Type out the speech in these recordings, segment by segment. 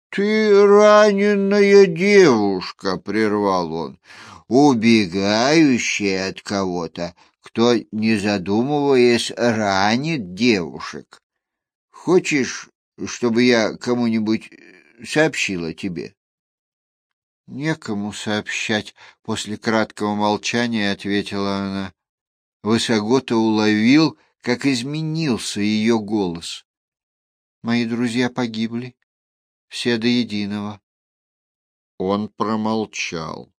Ты раненая девушка, — прервал он, — убегающая от кого-то, кто, не задумываясь, ранит девушек. Хочешь, чтобы я кому-нибудь сообщила тебе? Некому сообщать, — после краткого молчания ответила она. Высогота уловил, как изменился ее голос. Мои друзья погибли, все до единого. Он промолчал.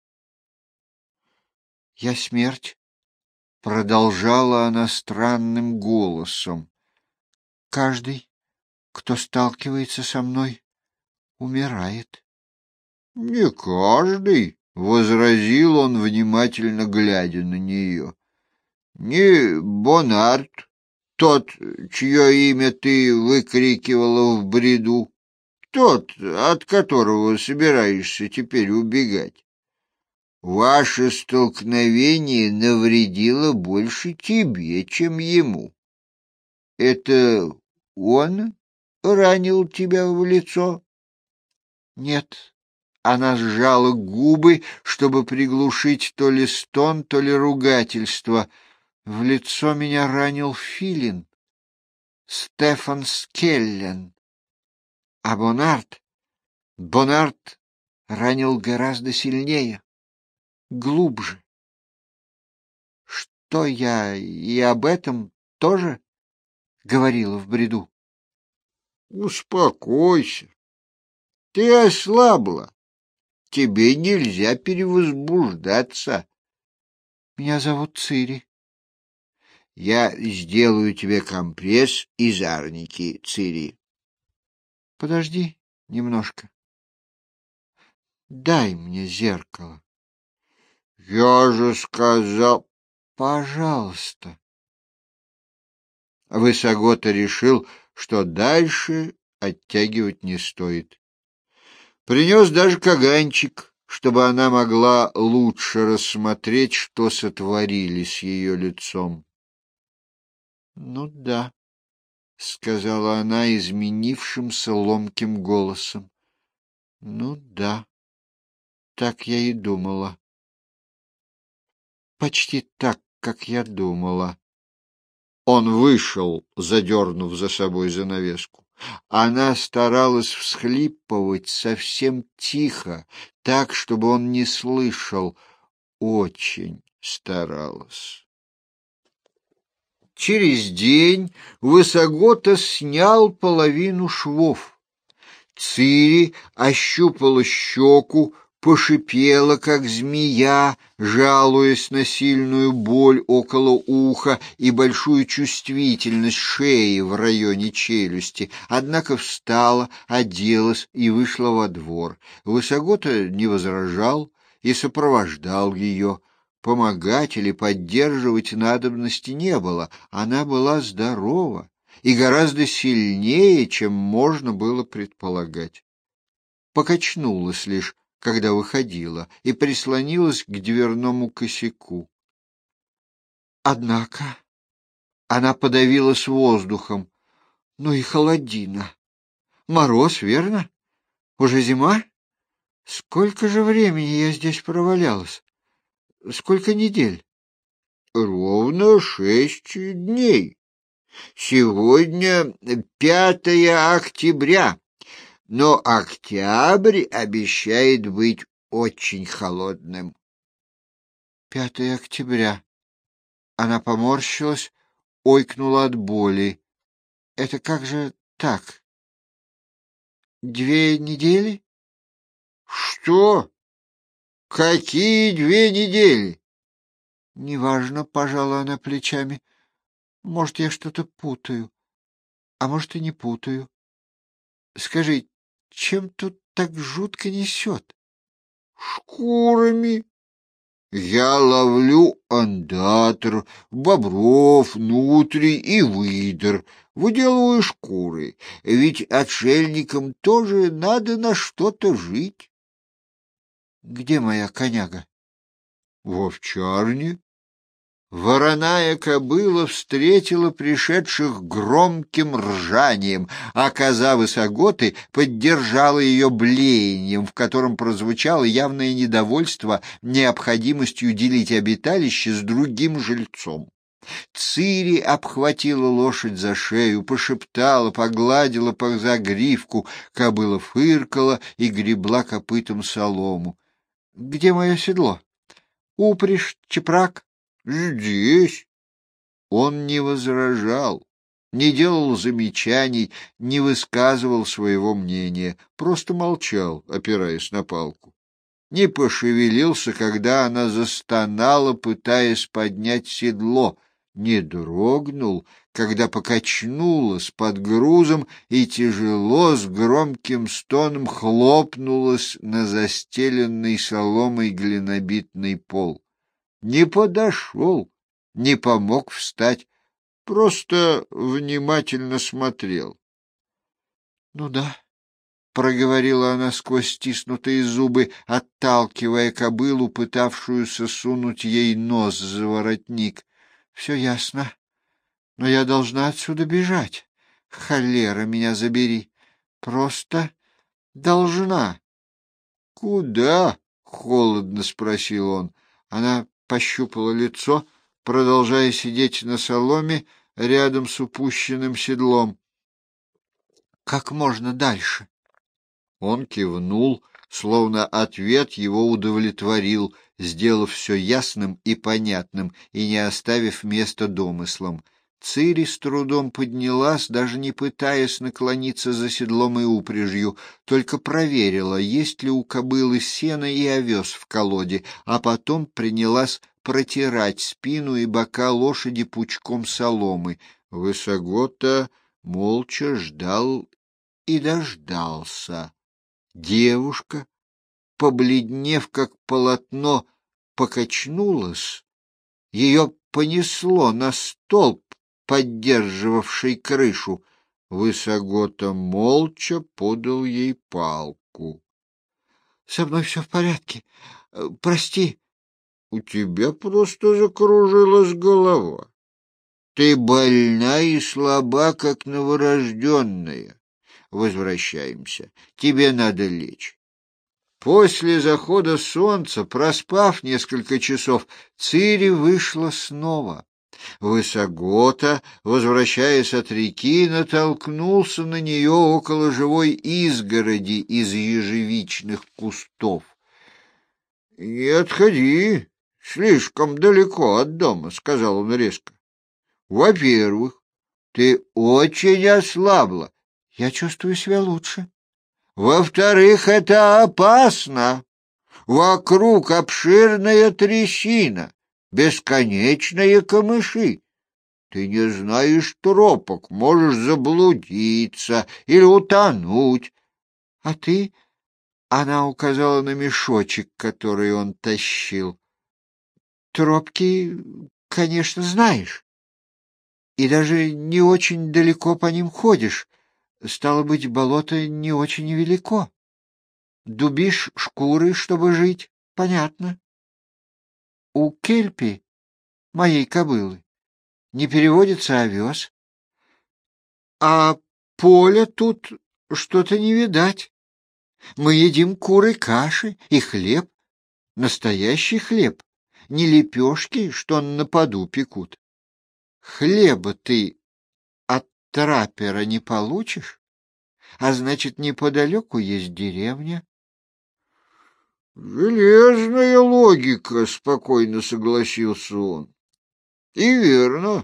«Я смерть», — продолжала она странным голосом. «Каждый, кто сталкивается со мной, умирает». «Не каждый», — возразил он, внимательно глядя на нее. «Не Бонарт, тот, чье имя ты выкрикивала в бреду, тот, от которого собираешься теперь убегать. Ваше столкновение навредило больше тебе, чем ему. Это он ранил тебя в лицо? Нет. Она сжала губы, чтобы приглушить то ли стон, то ли ругательство. В лицо меня ранил Филин, Стефан Скеллен. А Бонарт ранил гораздо сильнее, глубже. Что я и об этом тоже говорила в бреду? Успокойся. Ты ослабла. Тебе нельзя перевозбуждаться. Меня зовут Цири. Я сделаю тебе компресс из арники, Цири. Подожди немножко. Дай мне зеркало. Я же сказал... Пожалуйста. Высогота решил, что дальше оттягивать не стоит. Принес даже каганчик, чтобы она могла лучше рассмотреть, что сотворили с ее лицом. — Ну да, — сказала она изменившимся ломким голосом. — Ну да, так я и думала. Почти так, как я думала. Он вышел, задернув за собой занавеску. Она старалась всхлипывать совсем тихо, так, чтобы он не слышал. Очень старалась. Через день Высогота снял половину швов. Цири ощупала щеку, пошипела, как змея, жалуясь на сильную боль около уха и большую чувствительность шеи в районе челюсти, однако встала, оделась и вышла во двор. Высогота не возражал и сопровождал ее. Помогать или поддерживать надобности не было, она была здорова и гораздо сильнее, чем можно было предполагать. Покачнулась лишь, когда выходила, и прислонилась к дверному косяку. Однако она подавилась воздухом. Ну и холодина. Мороз, верно? Уже зима? Сколько же времени я здесь провалялась? Сколько недель? Ровно 6 дней. Сегодня 5 октября. Но октябрь обещает быть очень холодным. 5 октября. Она поморщилась, ойкнула от боли. Это как же так? 2 недели? Что? Какие 2 недели? Неважно, пожала она плечами. Может, я что-то путаю, а может, и не путаю. Скажи, чем тут так жутко несет? Шкурами. Я ловлю ондатр, бобров, нутрий и выдр, выделываю шкуры, ведь отшельникам тоже надо на что-то жить. Где моя коняга? В овчарне. Вороная кобыла встретила пришедших громким ржанием, а коза Высоготы поддержала ее блеянием, в котором прозвучало явное недовольство необходимостью делить обиталище с другим жильцом. Цири обхватила лошадь за шею, пошептала, погладила по загривку, кобыла фыркала и гребла копытом солому. — Где мое седло? Упряжь, чепрак? — Здесь. Он не возражал, не делал замечаний, не высказывал своего мнения, просто молчал, опираясь на палку. Не пошевелился, когда она застонала, пытаясь поднять седло, не дрогнул, когда покачнулась под грузом и тяжело с громким стоном хлопнулась на застеленный соломой глинобитный пол. Не подошел, не помог встать, просто внимательно смотрел. — Ну да, — проговорила она сквозь стиснутые зубы, отталкивая кобылу, пытавшуюся сунуть ей нос за воротник. — Все ясно, но я должна отсюда бежать. Холера меня забери. Просто должна. — Куда? — холодно спросил он. Она пощупала лицо, продолжая сидеть на соломе рядом с упущенным седлом. — Как можно дальше? Он кивнул, словно ответ его удовлетворил, сделав все ясным и понятным и не оставив места домыслам. Цири с трудом поднялась, даже не пытаясь наклониться за седлом и упряжью, только проверила, есть ли у кобылы сено и овес в колоде, а потом принялась протирать спину и бока лошади пучком соломы. Высогота молча ждал и дождался. Девушка, побледнев как полотно, покачнулась. Ее понесло на столб, поддерживавший крышу. Высогота молча подал ей палку. — Со мной все в порядке. Прости. — У тебя просто закружилась голова. Ты больна и слаба, как новорожденная. Возвращаемся. Тебе надо лечь. После захода солнца, проспав несколько часов, Цири вышла снова. Высогота, возвращаясь от реки, натолкнулся на нее около живой изгороди из ежевичных кустов. — Не отходи слишком далеко от дома, — сказал он резко. — Во-первых, ты очень ослабла. Я чувствую себя лучше. Во-вторых, это опасно. Вокруг обширная трясина, бесконечные камыши. Ты не знаешь тропок, можешь заблудиться или утонуть. А ты... Она указала на мешочек, который он тащил. Тропки, конечно, знаешь. И даже не очень далеко по ним ходишь. Стало быть, болото не очень велико. Дубишь шкуры, чтобы жить, понятно. У Кельпи, моей кобылы, не переводится овес. А поля тут что-то не видать. Мы едим куры каши и хлеб, настоящий хлеб, не лепешки, что на поду пекут. Хлеба ты от траппера не получишь, а значит, неподалеку есть деревня. — Железная логика, — спокойно согласился он. — И верно.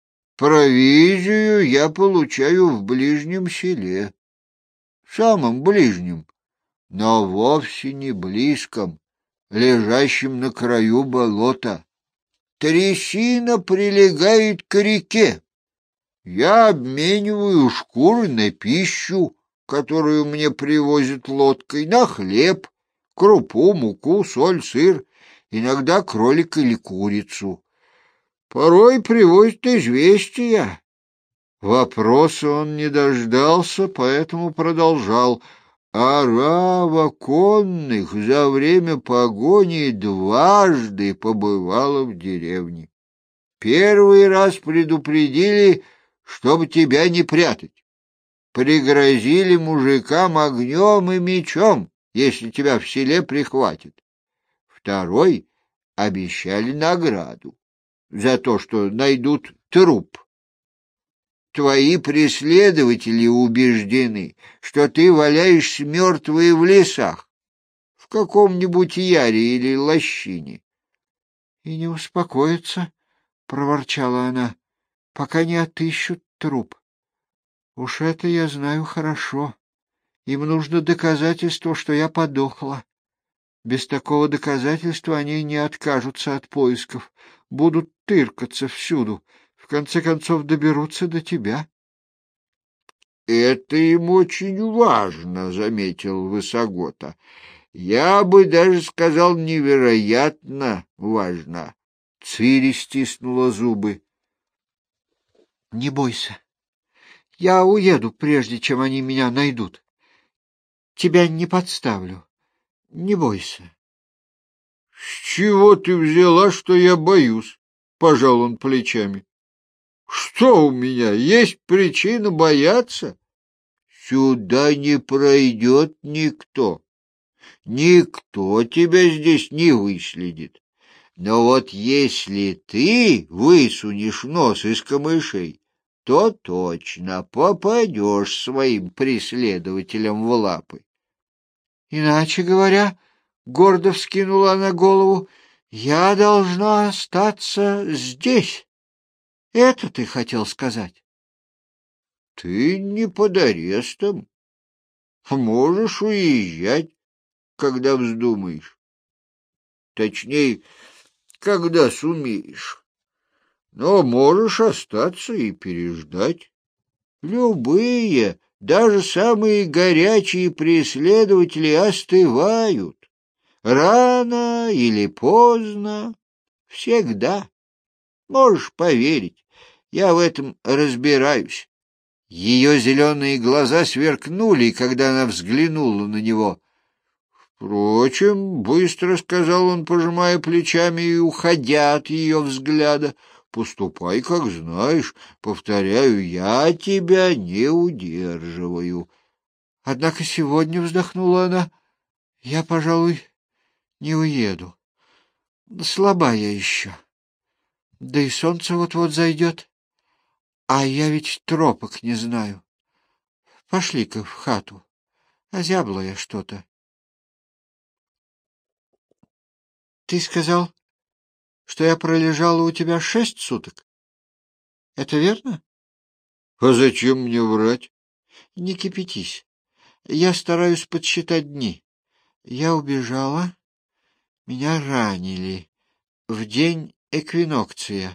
Провизию я получаю в ближнем селе, самом ближнем, но вовсе не близком, лежащем на краю болота. Трясина прилегает к реке. Я обмениваю шкуры на пищу, которую мне привозят лодкой, на хлеб, крупу, муку, соль, сыр, иногда кролик или курицу. Порой привозят известия. Вопроса он не дождался, поэтому продолжал. Орава конных за время погони дважды побывала в деревне. Первый раз предупредили, чтобы тебя не прятать. Пригрозили мужикам огнем и мечом, если тебя в селе прихватят. Второй обещали награду за то, что найдут труп. Твои преследователи убеждены, что ты валяешься мертвый в лесах, в каком-нибудь яре или лощине. — И не успокоится, — проворчала она, — пока не отыщут труп. Уж это я знаю хорошо. Им нужно доказательство, что я подохла. Без такого доказательства они не откажутся от поисков, будут тыркаться всюду, в конце концов доберутся до тебя. — Это им очень важно, — заметил Высогота. — Я бы даже сказал, невероятно важно. Цири стиснула зубы. — Не бойся. Я уеду, прежде чем они меня найдут. Тебя не подставлю. Не бойся. — С чего ты взяла, что я боюсь? — пожал он плечами. — Что у меня, есть причина бояться? Сюда не пройдет никто. Никто тебя здесь не выследит. Но вот если ты высунешь нос из камышей, то точно попадешь своим преследователям в лапы. Иначе говоря, гордо вскинула она голову, я должна остаться здесь. Это ты хотел сказать? Ты не под арестом. Можешь уезжать, когда вздумаешь. Точнее, когда сумеешь. Но можешь остаться и переждать. Любые, даже самые горячие преследователи остывают. Рано или поздно, всегда. Можешь поверить, я в этом разбираюсь. Ее зеленые глаза сверкнули, когда она взглянула на него. Впрочем, быстро сказал он, пожимая плечами и уходя от ее взгляда, поступай, как знаешь. Повторяю, я тебя не удерживаю. Однако сегодня, вздохнула она, я, пожалуй, не уеду. Слаба я еще. Да и солнце вот-вот зайдет. А я ведь тропок не знаю. Пошли-ка в хату. Озябла я что-то. Ты сказал, что я пролежала у тебя 6 суток? Это верно? А зачем мне врать? Не кипятись. Я стараюсь подсчитать дни. Я убежала, меня ранили в день эквинокция,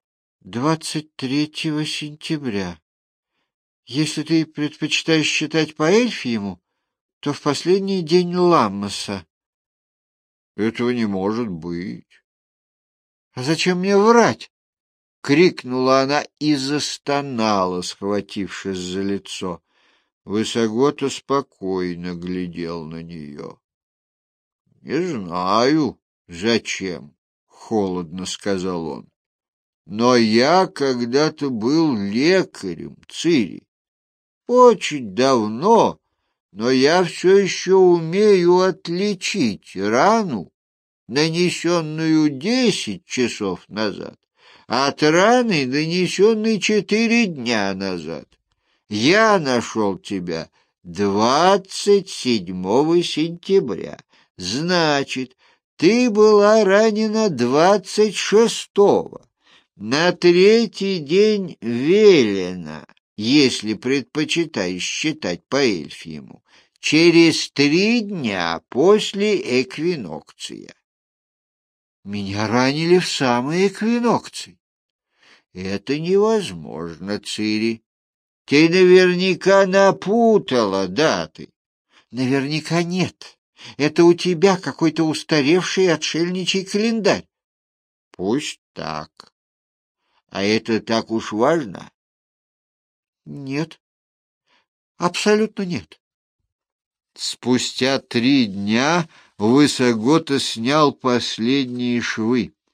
23 сентября. Если ты предпочитаешь считать по Эльфьему, то в последний день Ламмаса. Этого не может быть. А зачем мне врать? — крикнула она и застонала, схватившись за лицо. Высогота спокойно глядел на нее. — Не знаю, зачем, — холодно сказал он. — Но я когда-то был лекарем, Цири. Очень давно, но я все еще умею отличить рану, нанесенную 10 часов назад, от раны, нанесенной 4 дня назад. Я нашел тебя 27 сентября. Значит, ты была ранена 26-го, на 3-й день Велена, если предпочитаешь считать по Эльфьему, через 3 дня после эквинокция. Меня ранили в самый эквинокций. Это невозможно, Цири. Ты наверняка напутала даты. Наверняка нет. Это у тебя какой-то устаревший отшельничий календарь. Пусть так. А это так уж важно? Нет. Абсолютно нет. Спустя 3 дня Высогота снял последние швы.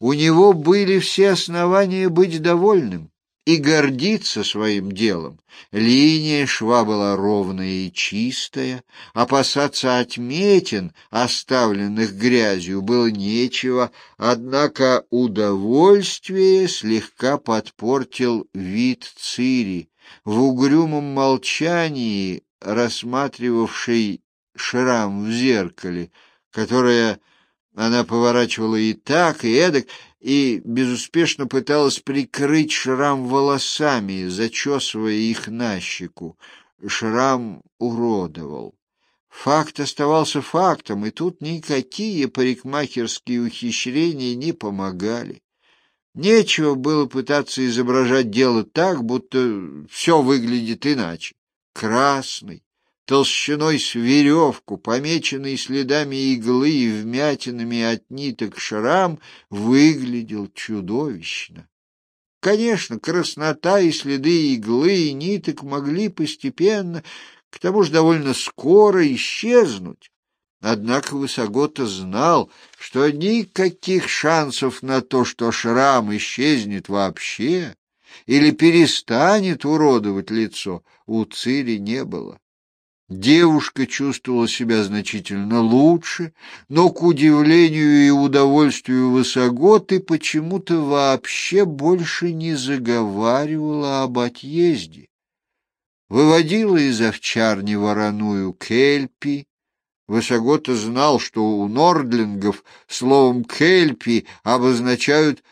у него были все основания быть довольным и гордиться своим делом. Линия шва была ровная и чистая, опасаться отметин, оставленных грязью, было нечего, однако удовольствие слегка подпортил вид Цири, в угрюмом молчании рассматривавшей шрам в зеркале, которое она поворачивала и так, и эдак, и безуспешно пыталась прикрыть шрам волосами, зачесывая их на щеку. Шрам уродовал. Факт оставался фактом, и тут никакие парикмахерские ухищрения не помогали. Нечего было пытаться изображать дело так, будто все выглядит иначе. Красный, толщиной с веревку, помеченный следами иглы и вмятинами от ниток шрам, выглядел чудовищно. Конечно, краснота и следы иглы и ниток могли постепенно, к тому же довольно скоро, исчезнуть. Однако Высогота знал, что никаких шансов на то, что шрам исчезнет вообще или перестанет уродовать лицо, у Цири не было. Девушка чувствовала себя значительно лучше, но, к удивлению и удовольствию Высоготы, почему-то вообще больше не заговаривала об отъезде. Выводила из овчарни вороную Кельпи. Высогота знал, что у нордлингов словом «кельпи» обозначают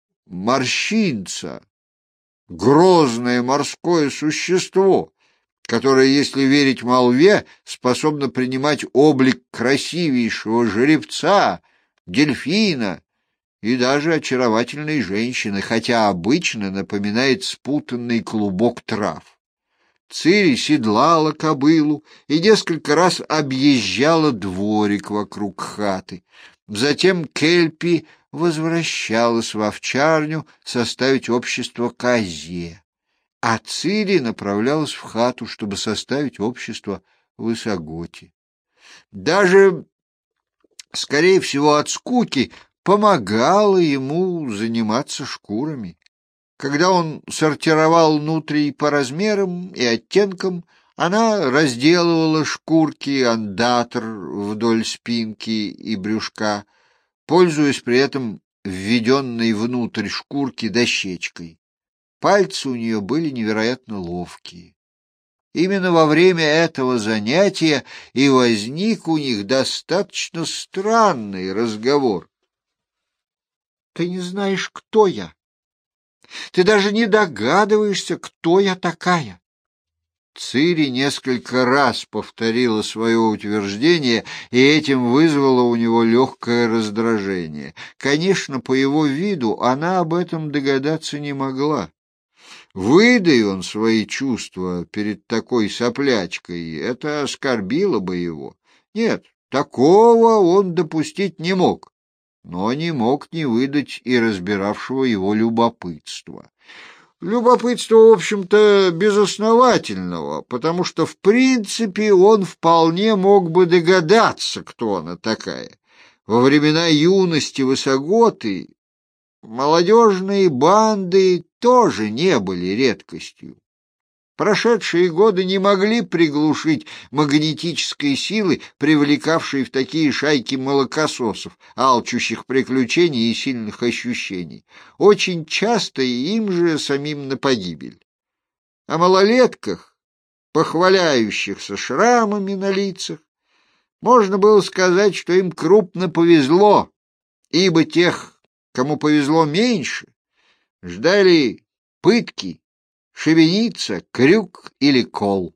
морщинца, грозное морское существо, которое, если верить молве, способно принимать облик красивейшего жеребца, дельфина и даже очаровательной женщины, хотя обычно напоминает спутанный клубок трав. Цири седлала кобылу и несколько раз объезжала дворик вокруг хаты. Затем Кельпи возвращалась в овчарню составить общество козе, а Цири направлялась в хату, чтобы составить общество Высоготе. Даже, скорее всего, от скуки помогала ему заниматься шкурами. Когда он сортировал нутрий по размерам и оттенкам, она разделывала шкурки андатр вдоль спинки и брюшка, пользуясь при этом введенной внутрь шкурки дощечкой. Пальцы у нее были невероятно ловкие. Именно во время этого занятия и возник у них достаточно странный разговор. «Ты не знаешь, кто я. Ты даже не догадываешься, кто я такая». Цири несколько раз повторила свое утверждение, и этим вызвало у него легкое раздражение. Конечно, по его виду она об этом догадаться не могла. Выдай он свои чувства перед такой соплячкой, это оскорбило бы его. Нет, такого он допустить не мог, но не мог не выдать и разбиравшего его любопытства. Любопытство, в общем-то, безосновательного, потому что, в принципе, он вполне мог бы догадаться, кто она такая. Во времена юности Высоготы молодежные банды тоже не были редкостью. Прошедшие годы не могли приглушить магнетической силы, привлекавшей в такие шайки молокососов, алчущих приключений и сильных ощущений. Очень часто им же самим на погибель. О малолетках, похваляющихся шрамами на лицах, можно было сказать, что им крупно повезло, ибо тех, кому повезло меньше, ждали пытки, шибеница, крюк или кол.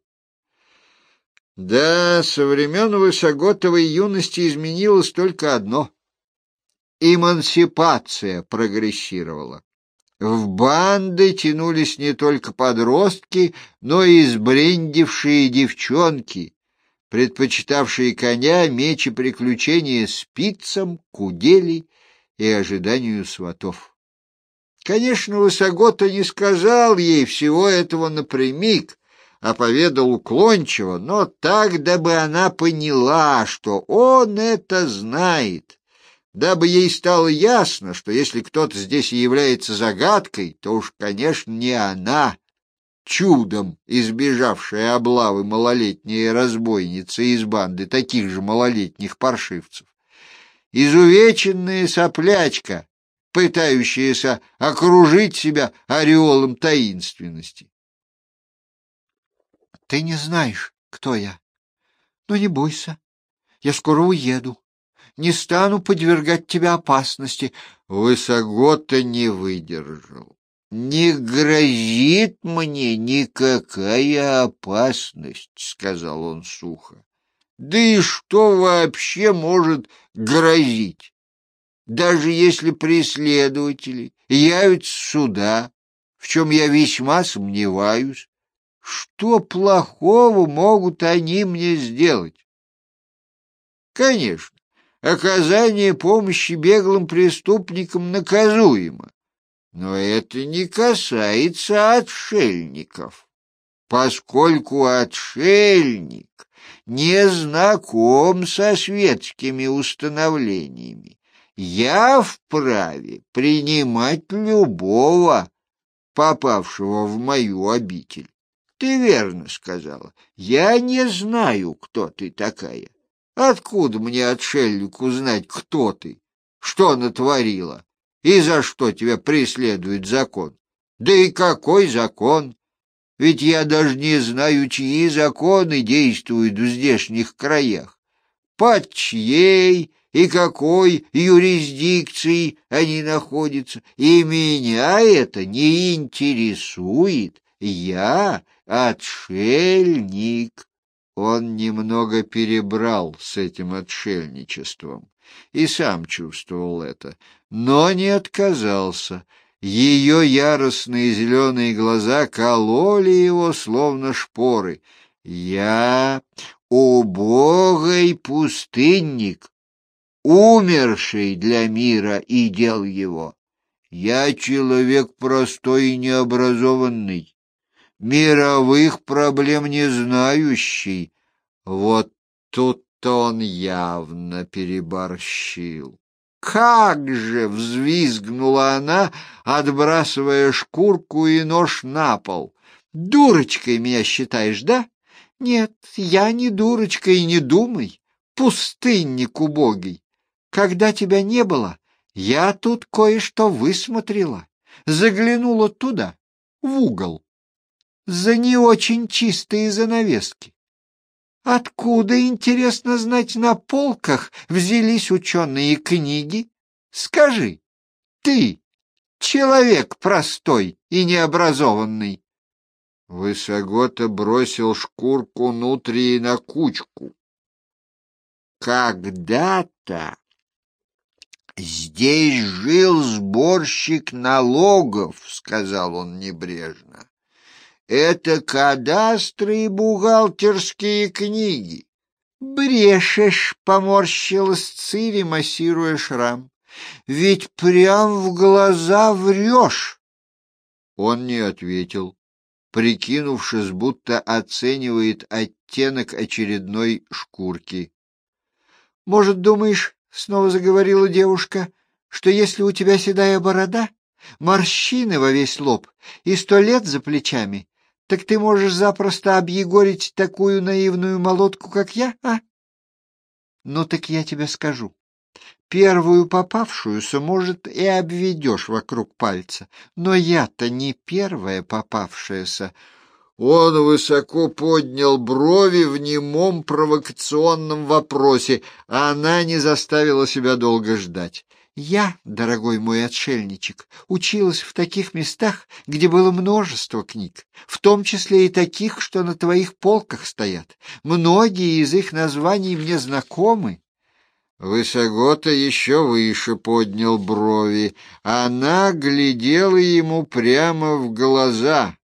Да, со времен Высоготовой юности изменилось только одно — эмансипация прогрессировала. В банды тянулись не только подростки, но и сбрендившие девчонки, предпочитавшие коня, меч и приключения спицам, кудели и ожиданию сватов. Конечно, Высогота не сказал ей всего этого напрямик, а поведал уклончиво, но так, дабы она поняла, что он это знает. дабы ей стало ясно, что если кто-то здесь и является загадкой, то уж, конечно, не она, чудом избежавшая облавы малолетняя разбойница из банды таких же малолетних паршивцев. Изувеченная соплячка, пытающаяся окружить себя ореолом таинственности. Ты не знаешь, кто я. Но не бойся, я скоро уеду. Не стану подвергать тебя опасности. Высогота не выдержал. «Не грозит мне никакая опасность», — сказал он сухо. «Да и что вообще может грозить? Даже если преследователи явятся сюда, в чем я весьма сомневаюсь, что плохого могут они мне сделать? Конечно, оказание помощи беглым преступникам наказуемо, но это не касается отшельников, поскольку отшельник не знаком со светскими установлениями. Я вправе принимать любого, попавшего в мою обитель. Ты верно сказала. Я не знаю, кто ты такая. Откуда мне, отшельнику, знать, кто ты, что натворила и за что тебя преследует закон? Да и какой закон? Ведь я даже не знаю, чьи законы действуют в здешних краях, под чьей и какой юрисдикцией они находятся, и меня это не интересует. Я отшельник». Он немного перебрал с этим отшельничеством и сам чувствовал это, но не отказался. Ее яростные зеленые глаза кололи его, словно шпоры. «Я убогий пустынник, умерший для мира и дел его. Я человек простой и необразованный, мировых проблем не знающий». Вот тут-то он явно переборщил. «Как же!» — взвизгнула она, отбрасывая шкурку и нож на пол. «Дурочкой меня считаешь, да? Нет, я не дурочка, и не думай. Пустынник убогий. Когда тебя не было, я тут кое-что высмотрела. Заглянула туда, в угол, за не очень чистые занавески. Откуда, интересно знать, на полках взялись ученые книги? Скажи, ты, человек простой и необразованный». Высогота бросил шкурку нутрии на кучку. «Когда-то здесь жил сборщик налогов», — сказал он небрежно. «Это кадастры и бухгалтерские книги». «Брешешь», — поморщилась Цири, массируя шрам. «Ведь прям в глаза врешь». Он не ответил, прикинувшись, будто оценивает оттенок очередной шкурки. «Может, думаешь, — снова заговорила девушка, — что если у тебя седая борода, морщины во весь лоб и 100 лет за плечами, так ты можешь запросто объегорить такую наивную молодку, как я, а? Ну так я тебе скажу. Первую попавшуюся, может, и обведешь вокруг пальца, но я-то не первая попавшаяся». Он высоко поднял брови в немом провокационном вопросе, а она не заставила себя долго ждать. «Я, дорогой мой отшельничек, училась в таких местах, где было множество книг, в том числе и таких, что на твоих полках стоят. Многие из их названий мне знакомы». Высогота еще выше поднял брови. Она глядела ему прямо в глаза,